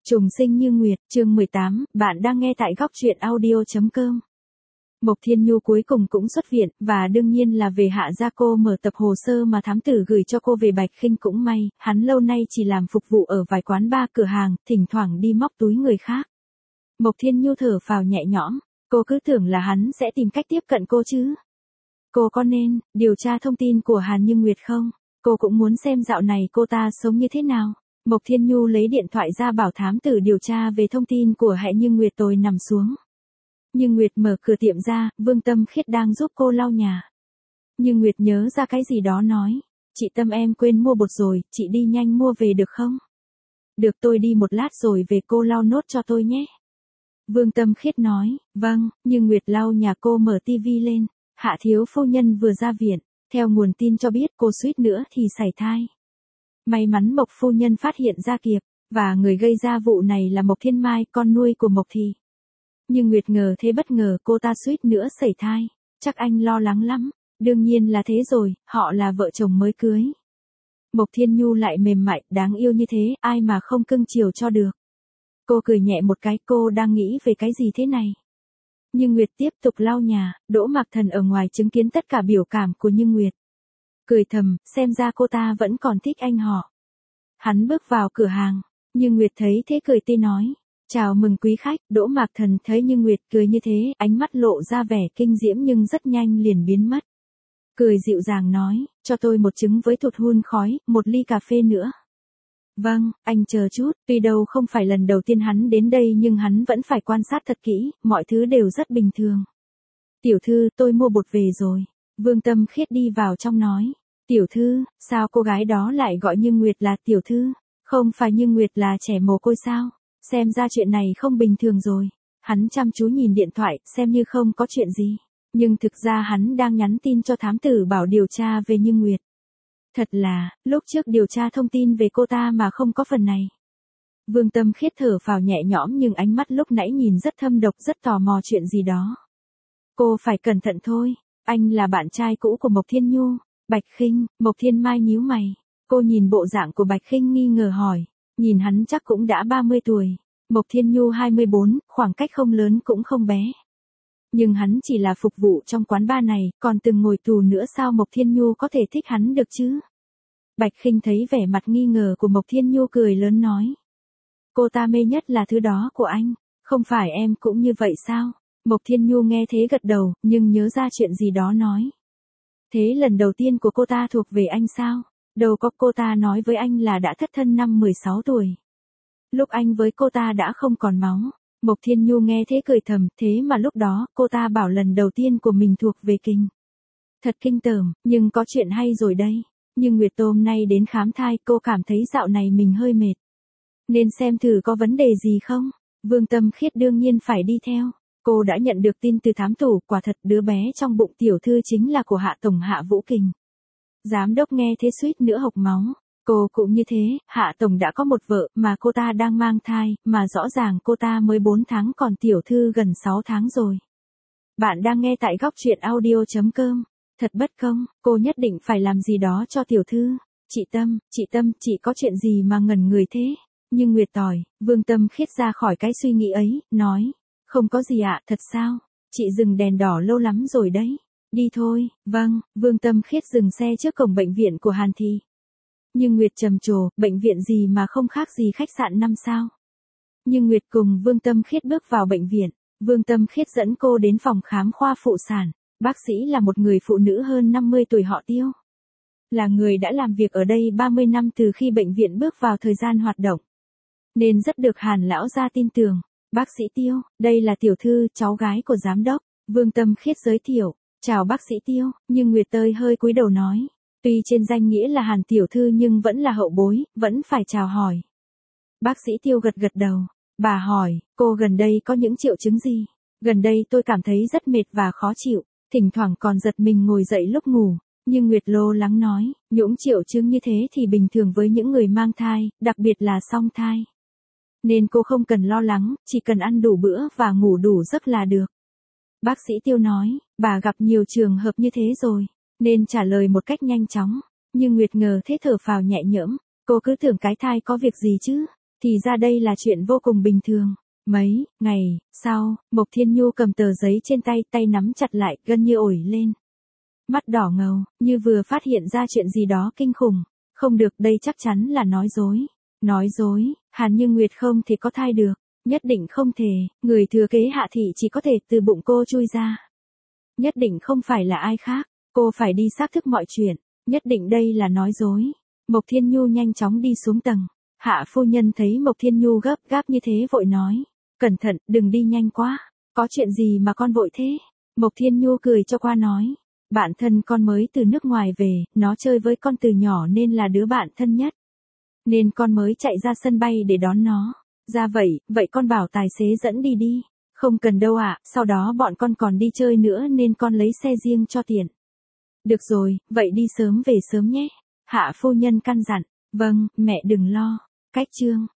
Trùng sinh như nguyệt, chương 18, bạn đang nghe tại góc truyện audio.com. Mộc Thiên Nhu cuối cùng cũng xuất viện, và đương nhiên là về Hạ gia. Cô mở tập hồ sơ mà thám tử gửi cho cô về Bạch Khinh. Cũng may, hắn lâu nay chỉ làm phục vụ ở vài quán bar cửa hàng, thỉnh thoảng đi móc túi người khác. Mộc Thiên Nhu thở phào nhẹ nhõm, cô cứ tưởng là hắn sẽ tìm cách tiếp cận cô chứ. Cô có nên điều tra thông tin của Hàn Như Nguyệt không? Cô cũng muốn xem dạo này cô ta sống như thế nào. Mộc Thiên Nhu lấy điện thoại ra bảo thám tử điều tra về thông tin của Hạ Như Nguyệt rồi nằm xuống. Như Nguyệt mở cửa tiệm ra, Vương Tâm Khiết đang giúp cô lau nhà. Như Nguyệt nhớ ra cái gì đó nói, chị Tâm em quên mua bột rồi, chị đi nhanh mua về được không? Được, tôi đi một lát rồi về, cô lau nốt cho tôi nhé. Vương Tâm Khiết nói, vâng. Như Nguyệt lau nhà, cô mở tivi lên. Hạ thiếu phu nhân vừa ra viện, theo nguồn tin cho biết cô suýt nữa thì sảy thai. May mắn Mộc phu nhân phát hiện ra kịp, và người gây ra vụ này là Mộc Thiên Mai, con nuôi của Mộc Thị. Nhưng Nguyệt ngờ thế bất ngờ, cô ta suýt nữa sảy thai, chắc anh lo lắng lắm. Đương nhiên là thế rồi, họ là vợ chồng mới cưới. Mộc Thiên Nhu lại mềm mại, đáng yêu như thế, ai mà không cưng chiều cho được. Cô cười nhẹ một cái, cô đang nghĩ về cái gì thế này? Nhưng Nguyệt tiếp tục lau nhà, Đỗ Mạc Thần ở ngoài chứng kiến tất cả biểu cảm của Như Nguyệt. Cười thầm, xem ra cô ta vẫn còn thích anh họ. Hắn bước vào cửa hàng, Như Nguyệt thấy thế cười tươi nói, chào mừng quý khách. Đỗ Mạc Thần thấy Như Nguyệt cười như thế, ánh mắt lộ ra vẻ kinh diễm nhưng rất nhanh liền biến mất. Cười dịu dàng nói, cho tôi một trứng với thụt hun khói, một ly cà phê nữa. Vâng, anh chờ chút. Tuy đâu không phải lần đầu tiên hắn đến đây nhưng hắn vẫn phải quan sát thật kỹ, mọi thứ đều rất bình thường. Tiểu thư, tôi mua bột về rồi. Vương Tâm Khiết đi vào trong nói. Tiểu thư, sao cô gái đó lại gọi Như Nguyệt là tiểu thư? Không phải Như Nguyệt là trẻ mồ côi sao? Xem ra chuyện này không bình thường rồi. Hắn chăm chú nhìn điện thoại, xem như không có chuyện gì. Nhưng thực ra hắn đang nhắn tin cho thám tử bảo điều tra về Như Nguyệt. Thật là, lúc trước điều tra thông tin về cô ta mà không có phần này. Vương Tâm Khiết thở phào nhẹ nhõm nhưng ánh mắt lúc nãy nhìn rất thâm độc, rất tò mò chuyện gì đó. Cô phải cẩn thận thôi, anh là bạn trai cũ của Mộc Thiên Nhu. Bạch Khinh. Mộc Thiên Mai nhíu mày. Cô nhìn bộ dạng của Bạch Khinh nghi ngờ hỏi, nhìn hắn chắc cũng đã 30 tuổi. Mộc Thiên Nhu 24, khoảng cách không lớn cũng không bé. Nhưng hắn chỉ là phục vụ trong quán bar này, còn từng ngồi tù nữa, sao Mộc Thiên Nhu có thể thích hắn được chứ? Bạch Khinh thấy vẻ mặt nghi ngờ của Mộc Thiên Nhu cười lớn nói. Cô ta mê nhất là thứ đó của anh, không phải em cũng như vậy sao? Mộc Thiên Nhu nghe thế gật đầu, nhưng nhớ ra chuyện gì đó nói. Thế lần đầu tiên của cô ta thuộc về anh sao? Đâu có, cô ta nói với anh là đã thất thân năm 16 tuổi. Lúc anh với cô ta đã không còn máu. Mộc Thiên Nhu nghe thế cười thầm, thế mà lúc đó, cô ta bảo lần đầu tiên của mình thuộc về kinh. Thật kinh tởm, nhưng có chuyện hay rồi đây. Nhưng Nguyệt hôm nay đến khám thai, cô cảm thấy dạo này mình hơi mệt. Nên xem thử có vấn đề gì không? Vương Tâm Khiết đương nhiên phải đi theo. Cô đã nhận được tin từ thám tử, quả thật đứa bé trong bụng tiểu thư chính là của Hạ Tổng Hạ Vũ Kình. Giám đốc nghe thế suýt nữa hộc máu. Cô cũng như thế, Hạ Tổng đã có một vợ, mà cô ta đang mang thai, mà rõ ràng cô ta mới 4 tháng còn tiểu thư gần 6 tháng rồi. Bạn đang nghe tại góc truyện audio.com. Thật bất công, cô nhất định phải làm gì đó cho tiểu thư. Chị Tâm, chị có chuyện gì mà ngẩn người thế? Nhưng Nguyệt tỏi, Vương Tâm Khiết ra khỏi cái suy nghĩ ấy, nói. Không có gì ạ, thật sao? Chị dừng đèn đỏ lâu lắm rồi đấy. Đi thôi. Vâng. Vương Tâm Khiết dừng xe trước cổng bệnh viện của Hàn Thị. Nhưng Nguyệt trầm trồ, bệnh viện gì mà không khác gì khách sạn 5 sao. Nhưng Nguyệt cùng Vương Tâm Khiết bước vào bệnh viện. Vương Tâm Khiết dẫn cô đến phòng khám khoa phụ sản. Bác sĩ là một người phụ nữ hơn 50 tuổi họ Tiêu. Là người đã làm việc ở đây 30 năm từ khi bệnh viện bước vào thời gian hoạt động. Nên rất được Hàn lão gia tin tưởng. Bác sĩ Tiêu, đây là tiểu thư, cháu gái của giám đốc. Vương Tâm Khiết giới thiệu. Chào bác sĩ Tiêu. Nhưng Nguyệt Tơi hơi cúi đầu nói. Tuy trên danh nghĩa là Hàn tiểu thư nhưng vẫn là hậu bối, vẫn phải chào hỏi. Bác sĩ Tiêu gật gật đầu. Bà hỏi, cô gần đây có những triệu chứng gì? Gần đây tôi cảm thấy rất mệt và khó chịu, thỉnh thoảng còn giật mình ngồi dậy lúc ngủ. Nhưng Nguyệt lo lắng nói, những triệu chứng như thế thì bình thường với những người mang thai, đặc biệt là song thai. Nên cô không cần lo lắng, chỉ cần ăn đủ bữa và ngủ đủ giấc là được. Bác sĩ Tiêu nói, bà gặp nhiều trường hợp như thế rồi, nên trả lời một cách nhanh chóng. Nhưng Nguyệt ngờ thế thở phào nhẹ nhõm, cô cứ tưởng cái thai có việc gì chứ. Thì ra đây là chuyện vô cùng bình thường. Mấy ngày sau, Mộc Thiên Nhu cầm tờ giấy trên tay, tay nắm chặt lại, gân như ổi lên. Mắt đỏ ngầu, như vừa phát hiện ra chuyện gì đó kinh khủng. Không được, đây chắc chắn là nói dối. Nói dối, Hàn Như Nguyệt không thể có thai được. Nhất định không thể, người thừa kế Hạ thị chỉ có thể từ bụng cô chui ra. Nhất định không phải là ai khác, cô phải đi xác thực mọi chuyện. Nhất định đây là nói dối. Mộc Thiên Nhu nhanh chóng đi xuống tầng. Hạ phu nhân thấy Mộc Thiên Nhu gấp gáp như thế vội nói. Cẩn thận, đừng đi nhanh quá. Có chuyện gì mà con vội thế? Mộc Thiên Nhu cười cho qua nói. Bạn thân con mới từ nước ngoài về, nó chơi với con từ nhỏ nên là đứa bạn thân nhất. Nên con mới chạy ra sân bay để đón nó. Ra vậy, vậy con bảo tài xế dẫn đi đi. Không cần đâu ạ, sau đó bọn con còn đi chơi nữa nên con lấy xe riêng cho tiện. Được rồi, vậy đi sớm về sớm nhé. Hạ phu nhân căn dặn. Vâng, mẹ đừng lo. Cách chương